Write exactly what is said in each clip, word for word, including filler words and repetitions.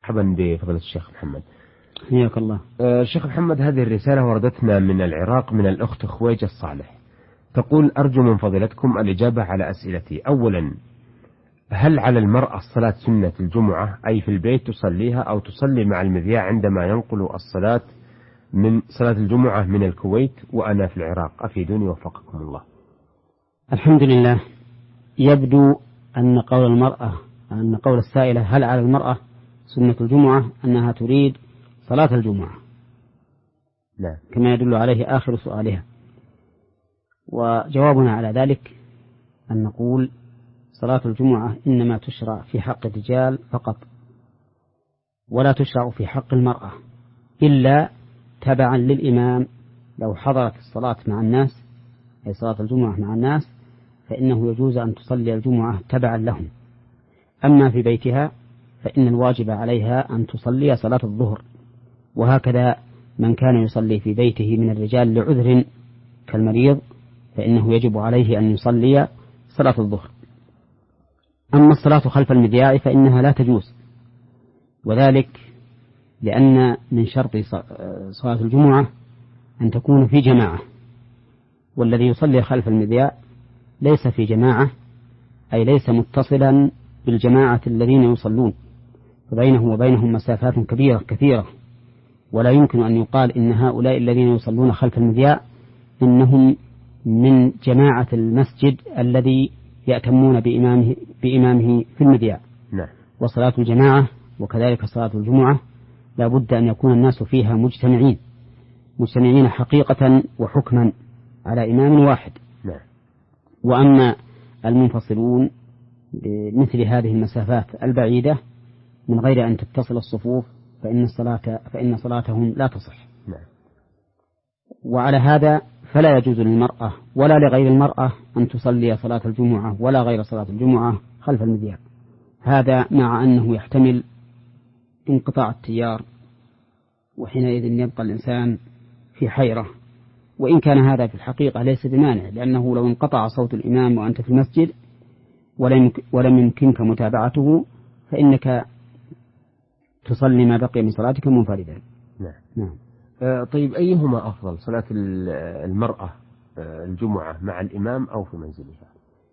مرحبا بفضل الشيخ محمد. حياك الله. آه شيخ محمد، هذه الرسالة وردتنا من العراق من الأخت خويجة الصالح، تقول: أرجو من فضيلتكم الإجابة على أسئلتي. أولا، هل على المرأة الصلاة سنة الجمعة، أي في البيت تصليها أو تصلي مع المذياع عندما ينقل الصلاة من صلاة الجمعة من الكويت وأنا في العراق؟ أفيدوني وفقكم الله. الحمد لله. يبدو أن قول المرأة أن قول السائلة هل على المرأة سنة الجمعة أنها تريد صلاة الجمعة. لا. كما يدل عليه آخر سؤالها. وجوابنا على ذلك أن نقول صلاة الجمعة إنما تشرع في حق الرجال فقط، ولا تشرع في حق المرأة إلا تبعا للإمام. لو حضرت الصلاة مع الناس، أي صلاة الجمعة مع الناس، فإنه يجوز أن تصلي الجمعة تبعا لهم. أما في بيتها فإن الواجب عليها أن تصلي صلاة الظهر، وهكذا من كان يصلي في بيته من الرجال لعذر كالمريض فإنه يجب عليه أن يصلي صلاة الظهر. أما الصلاة خلف المذياع فإنها لا تجوز، وذلك لأن من شرط صلاة الجمعة أن تكون في جماعة، والذي يصلي خلف المذياع ليس في جماعة، أي ليس متصلا بالجماعة الذين يصلون، فبينه وبينهم مسافات كبيرة كثيرة، ولا يمكن أن يقال إن هؤلاء الذين يصلون خلف المذياع إنهم من جماعة المسجد الذي يأتمون بإمامه, بإمامه في المذياع. نعم. وصلاة الجماعة وكذلك صلاة الجمعة لا بد أن يكون الناس فيها مجتمعين مجتمعين حقيقة وحكما على إمام واحد. نعم. وأما المنفصلون بمثل هذه المسافات البعيدة من غير أن تتصل الصفوف فإن الصلاة فإن صلاتهم لا تصح. نعم. وعلى هذا فلا يجوز للمرأة ولا لغير المرأة أن تصلي صلاة الجمعة ولا غير صلاة الجمعة خلف المذياع، هذا مع أنه يحتمل انقطاع التيار، وحينئذ يبقى الإنسان في حيرة. وإن كان هذا في الحقيقة ليس بمانع، لأنه لو انقطع صوت الإمام وأنت في المسجد ولم يمكنك متابعته فإنك تصلي ما بقي من صلاتك منفردا. نعم. نعم. آه طيب، أيهما أفضل، صلاة المرأة آه الجمعة مع الإمام أو في منزلها؟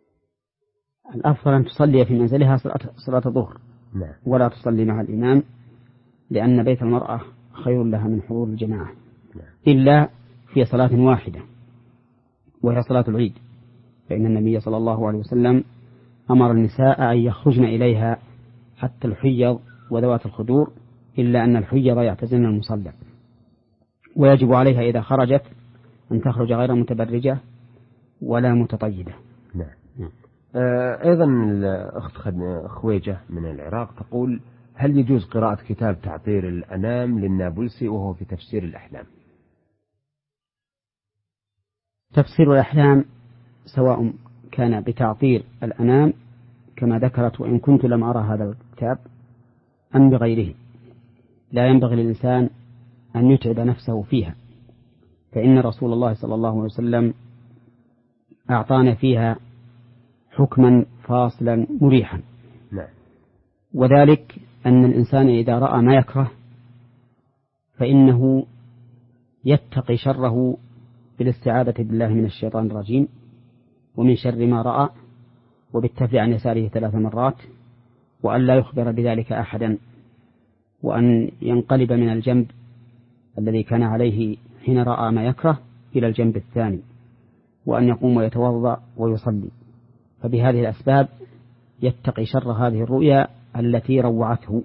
الأفضل أن تصلي في منزلها صلاة الظهر. نعم. ولا تصلي مع الإمام، لأن بيت المرأة خير لها من حضور الجماعة. نعم. إلا في صلاة واحدة وهي صلاة العيد، فإن النبي صلى الله عليه وسلم أمر النساء أن يخرجن إليها حتى الحيض وذوات الخدور، إلا أن الحيض يعتزلن المصلى، ويجب عليها إذا خرجت أن تخرج غير متبرجة ولا متطيبة. نعم. نعم. آه أيضا الأخت خويجة من العراق تقول: هل يجوز قراءة كتاب تعطير الأنام للنابلسي وهو في تفسير الأحلام؟ تفسير الأحلام سواء كان بتعطير الأنام كما ذكرت، وإن كنت لم أرى هذا الكتاب، أم بغيره، لا ينبغي للإنسان أن يتعب نفسه فيها، فإن رسول الله صلى الله عليه وسلم أعطانا فيها حكما فاصلا مريحا. نعم. وذلك أن الإنسان إذا رأى ما يكره فإنه يتقي شره بالاستعاذة بالله من الشيطان الرجيم ومن شر ما رأى، وبالتفل عن يساره ثلاث مرات، وأن لا يخبر بذلك أحدا، وأن ينقلب من الجنب الذي كان عليه حين رأى ما يكره إلى الجنب الثاني، وأن يقوم ويتوضأ ويصلي. فبهذه الأسباب يتقي شر هذه الرؤيا التي روعته.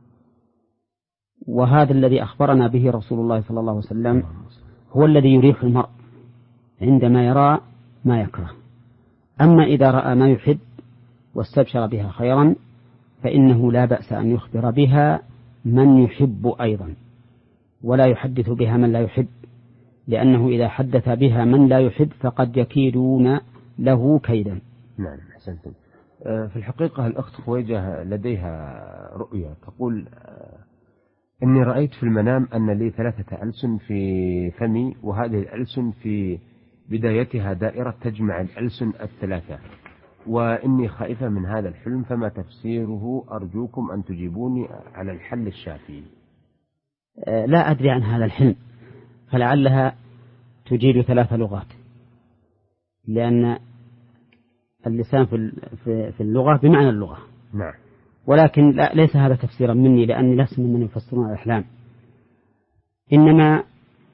وهذا الذي أخبرنا به رسول الله صلى الله عليه وسلم هو الذي يريح المرء عندما يرى ما يكره. أما إذا رأى ما يحب واستبشر بها خيرا فإنه لا بأس أن يخبر بها من يحب أيضا، ولا يحدث بها من لا يحب، لأنه إذا حدث بها من لا يحب فقد يكيدون له كيدا. نعم، أحسنتم. في الحقيقة الأخت خويجة لديها رؤية تقول: إني رأيت في المنام أن لي ثلاثة ألسن في فمي، وهذه الألسن في بدايتها دائرة تجمع الألسن الثلاثة، وإني خائفة من هذا الحلم، فما تفسيره؟ أرجوكم أن تجيبوني على الحل الشافي. لا أدري عن هذا الحلم، فلعلها تجيد ثلاث لغات، لأن اللسان في اللغة بمعنى اللغة. نعم. ولكن لا ليس هذا تفسيرا مني، لأني لست ممن يفسرون الأحلام، إنما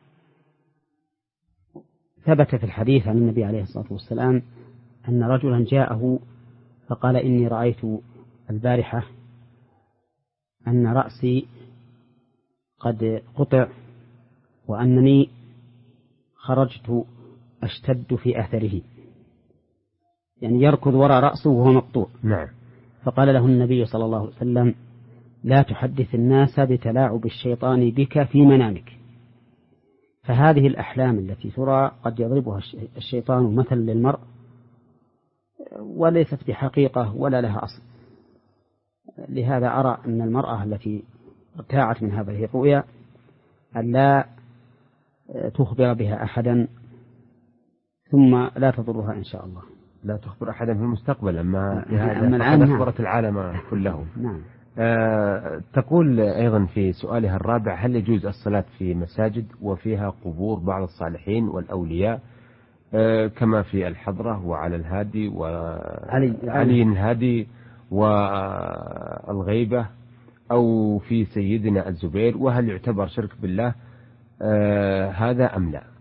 ثبت في الحديث عن النبي عليه الصلاة والسلام أن رجلا جاءه فقال: إني رأيت البارحة أن رأسي قد قطع، وأنني خرجت أشتد في أثره، يعني يركض وراء رأسه وهو مقطوع. نعم. فقال له النبي صلى الله عليه وسلم: لا تحدث الناس بتلاعب الشيطان بك في منامك. فهذه الأحلام التي ترى قد يضربها الشيطان مثل للمرء، وليست بحقيقة ولا لها أصل. لهذا أرى أن المرأة التي ارتاعت من هذه الرؤيا أن لا تخبر بها أحدا، ثم لا تضرها إن شاء الله. لا تخبر أحدا في المستقبل، أما أما الآن أخبرت العالم كله. نعم. آه تقول أيضا في سؤالها الرابع: هل يجوز الصلاة في مساجد وفيها قبور بعض الصالحين والأولياء آه كما في الحضرة وعلى الهادي وعلي الهادي والغيبة، أو في سيدنا الزبير؟ وهل يعتبر شرك بالله آه هذا أم لا؟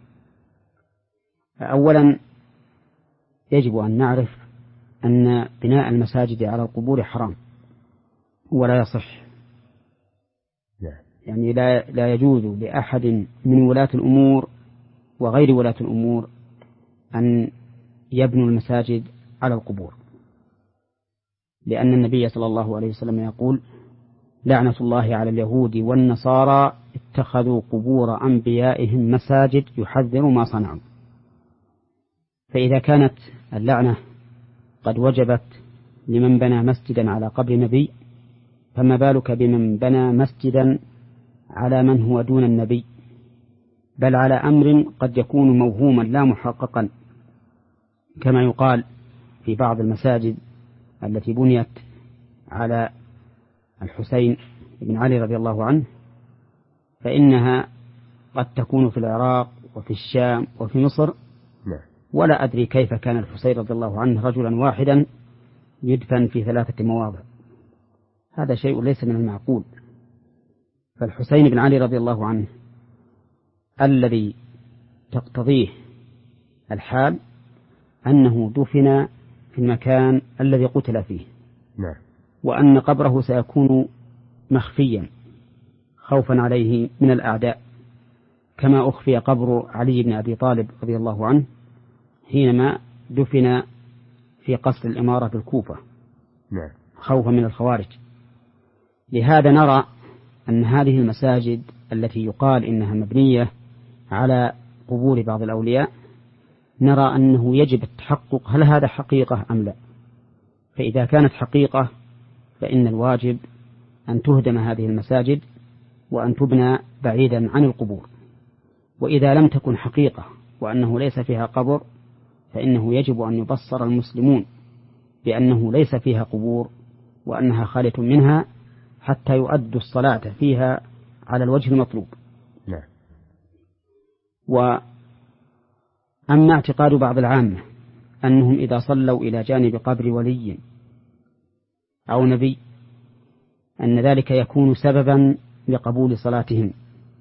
أولا يجب أن نعرف أن بناء المساجد على القبور حرام ولا يصح. يعني لا لا يجوز لأحد من ولاة الأمور وغير ولاة الأمور أن يبنوا المساجد على القبور، لأن النبي صلى الله عليه وسلم يقول: لعنة الله على اليهود والنصارى اتخذوا قبور أنبيائهم مساجد يحذر ما صنعوا. فإذا كانت اللعنة قد وجبت لمن بنى مسجدا على قبر نبي، فما بالك بمن بنى مسجدا على من هو دون النبي، بل على أمر قد يكون موهوما لا محققا، كما يقال في بعض المساجد التي بنيت على الحسين بن علي رضي الله عنه، فإنها قد تكون في العراق وفي الشام وفي مصر، ولا أدري كيف كان الحسين رضي الله عنه رجلا واحدا يدفن في ثلاثة مواضع. هذا شيء ليس من المعقول. فالحسين بن علي رضي الله عنه الذي تقتضيه الحال أنه دفن في المكان الذي قتل فيه، نعم. وأن قبره سيكون مخفيا خوفا عليه من الأعداء، كما أخفي قبر علي بن أبي طالب رضي الله عنه حينما دفن في قصر الإمارة بالكوفة، نعم. خوفا من الخوارج. لهذا نرى أن هذه المساجد التي يقال إنها مبنية على قبور بعض الأولياء، نرى أنه يجب التحقق هل هذا حقيقة أم لا. فإذا كانت حقيقة فإن الواجب أن تهدم هذه المساجد وأن تبنى بعيدا عن القبور. وإذا لم تكن حقيقة وأنه ليس فيها قبر، فإنه يجب أن يبصر المسلمون بأنه ليس فيها قبور وأنها خالية منها، حتى يؤدوا الصلاة فيها على الوجه المطلوب. نعم. وأما اعتقاد بعض العامة أنهم إذا صلوا إلى جانب قبر ولي أو نبي أن ذلك يكون سببا لقبول صلاتهم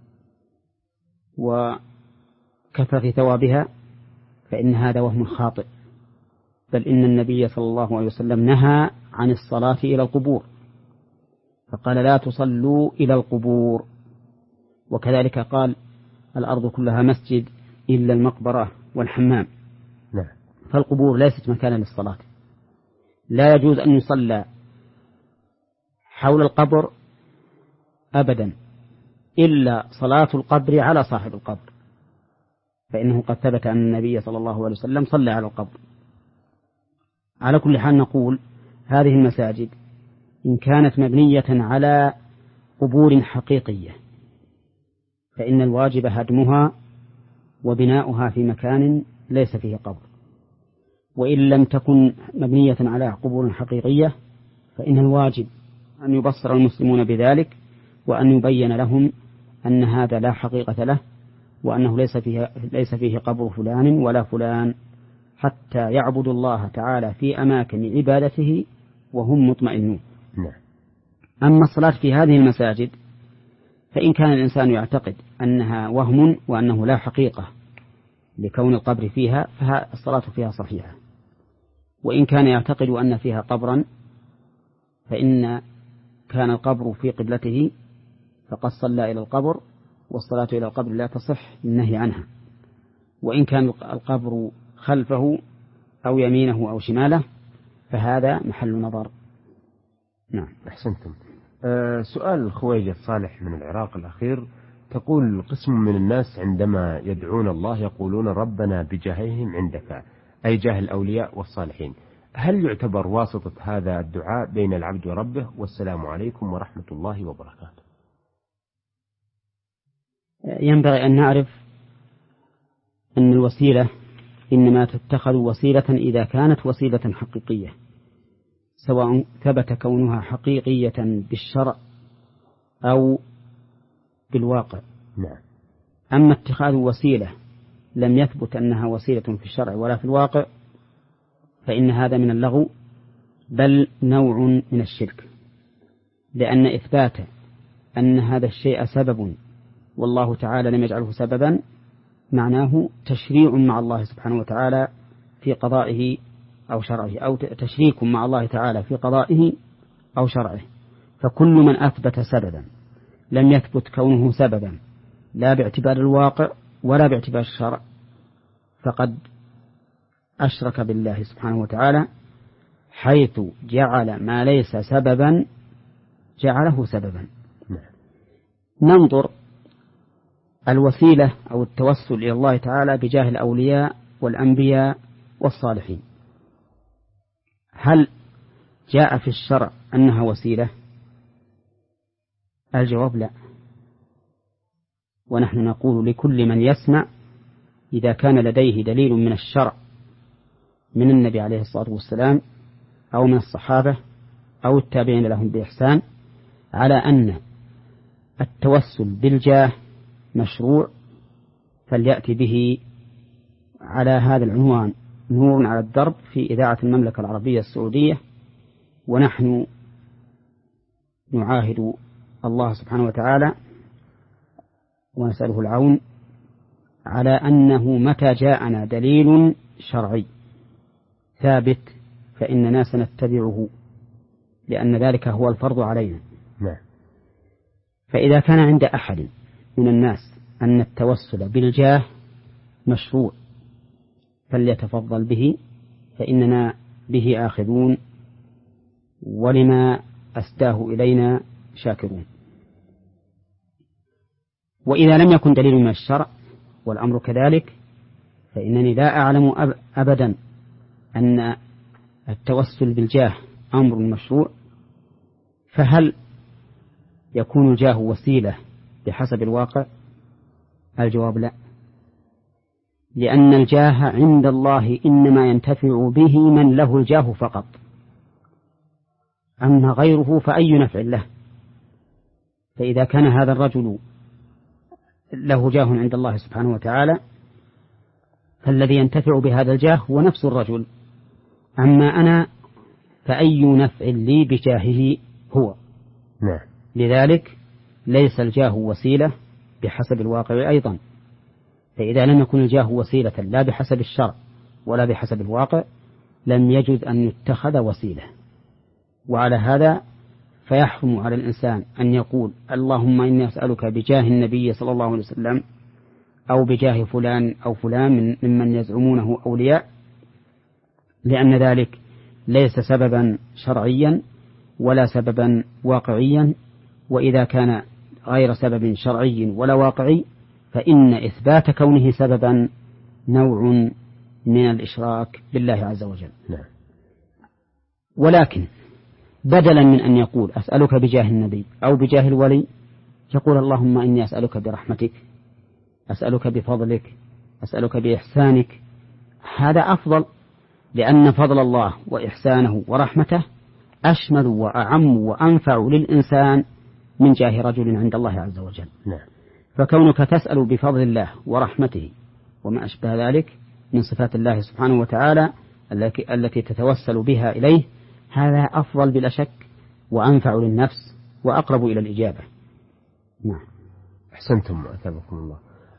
وكثرة ثوابها، فإن هذا وهم خاطئ. بل إن النبي صلى الله عليه وسلم نهى عن الصلاة إلى القبور، فقال: لا تصلوا إلى القبور. وكذلك قال: الأرض كلها مسجد إلا المقبرة والحمام. نعم. فالقبور ليست مكانا للصلاة. لا يجوز أن يصلى حول القبر أبدا إلا صلاة القبر على صاحب القبر، فإنه قد ثبت أن النبي صلى الله عليه وسلم صلى على القبر. على كل حال نقول هذه المساجد إن كانت مبنية على قبور حقيقية فإن الواجب هدمها وبناؤها في مكان ليس فيه قبر. وإن لم تكن مبنية على قبور حقيقية فإن الواجب أن يبصر المسلمون بذلك، وأن يبين لهم أن هذا لا حقيقة له، وأنه ليس فيه, ليس فيه قبر فلان ولا فلان، حتى يعبدوا الله تعالى في أماكن عبادته وهم مطمئنون. أما الصلاة في هذه المساجد فإن كان الإنسان يعتقد أنها وهم وأنه لا حقيقة لكون القبر فيها فالصلاة فيها صحيحة، وإن كان يعتقد أن فيها قبرا فإن كان القبر في قبلته فقد صلى إلى القبر، والصلاة إلى القبر لا تصح للنهي عنها. وإن كان القبر خلفه أو يمينه أو شماله فهذا محل نظر. نعم، أحسنتم. أه سؤال الخويجة صالح من العراق الأخير، تقول قسم من الناس عندما يدعون الله يقولون ربنا بجاههم عندك، أي جاه الأولياء والصالحين، هل يعتبر واسطة هذا الدعاء بين العبد وربه؟ والسلام عليكم ورحمة الله وبركاته. ينبغي أن نعرف أن الوسيلة إنما تتخذ وسيلة إذا كانت وسيلة حقيقية، سواء ثبت كونها حقيقية بالشرع أو بالواقع. نعم. أما اتخاذ وسيلة لم يثبت أنها وسيلة في الشرع ولا في الواقع فإن هذا من اللغو، بل نوع من الشرك، لأن إثبات أن هذا الشيء سبب والله تعالى لم يجعله سببا معناه تشريع مع الله سبحانه وتعالى في قضائه أو شرعه، أو تشريك مع الله تعالى في قضائه أو شرعه. فكل من أثبت سببا لم يثبت كونه سببا لا باعتبار الواقع ولا باعتبار الشرع فقد أشرك بالله سبحانه وتعالى، حيث جعل ما ليس سببا جعله سببا. ننظر الوسيلة أو التوسل إلى الله تعالى بجاه الأولياء والأنبياء والصالحين، هل جاء في الشرع أنها وسيلة؟ الجواب لا، ونحن نقول لكل من يسمع إذا كان لديه دليل من الشرع من النبي عليه الصلاة والسلام أو من الصحابة أو التابعين لهم بإحسان على أن التوسل بالجاه مشروع فليأتي به على هذا العنوان نور على الدرب في إذاعة المملكة العربية السعودية، ونحن نعاهد الله سبحانه وتعالى ونسأله العون على أنه متى جاءنا دليل شرعي ثابت فإننا سنتبعه، لأن ذلك هو الفرض علينا. نعم. فإذا كان عند أحد من الناس أن التوسل بالجاه مشروع فليتفضل به، فإننا به آخذون ولما أسداه إلينا شاكرون. وإذا لم يكن دليل من الشرع والأمر كذلك فإنني لا أعلم أبدا أن التوسل بالجاه أمر مشروع، فهل يكون الجاه وسيلة بحسب الواقع؟ الجواب لا، لأن الجاه عند الله إنما ينتفع به من له الجاه فقط، أما غيره فأي نفع له. فإذا كان هذا الرجل له جاه عند الله سبحانه وتعالى فالذي ينتفع بهذا الجاه هو نفس الرجل، أما أنا فأي نفع لي بجاهه هو. نعم. لذلك ليس الجاه وسيلة بحسب الواقع أيضا، فإذا لم يكن الجاه وسيلة لا بحسب الشرع ولا بحسب الواقع لم يجد أن يتخذ وسيلة. وعلى هذا فيحرم على الإنسان أن يقول اللهم إني أسألك بجاه النبي صلى الله عليه وسلم أو بجاه فلان أو فلان ممن يزعمونه أولياء، لأن ذلك ليس سببا شرعيا ولا سببا واقعيا، وإذا كان غير سبب شرعي ولا واقعي فإن إثبات كونه سببا نوع من الإشراك بالله عز وجل. نعم. ولكن بدلا من أن يقول أسألك بجاه النبي أو بجاه الولي يقول اللهم إني أسألك برحمتك، أسألك بفضلك، أسألك بإحسانك، هذا أفضل، لأن فضل الله وإحسانه ورحمته أشمل وأعم وأنفع للإنسان من جاه رجل عند الله عز وجل. نعم. فكونك تسأل بفضل الله ورحمته وما أشبه ذلك من صفات الله سبحانه وتعالى التي تتوسل بها إليه، هذا أفضل بلا شك وأنفع للنفس وأقرب إلى الإجابة. نعم. أحسنتم أثابكم الله.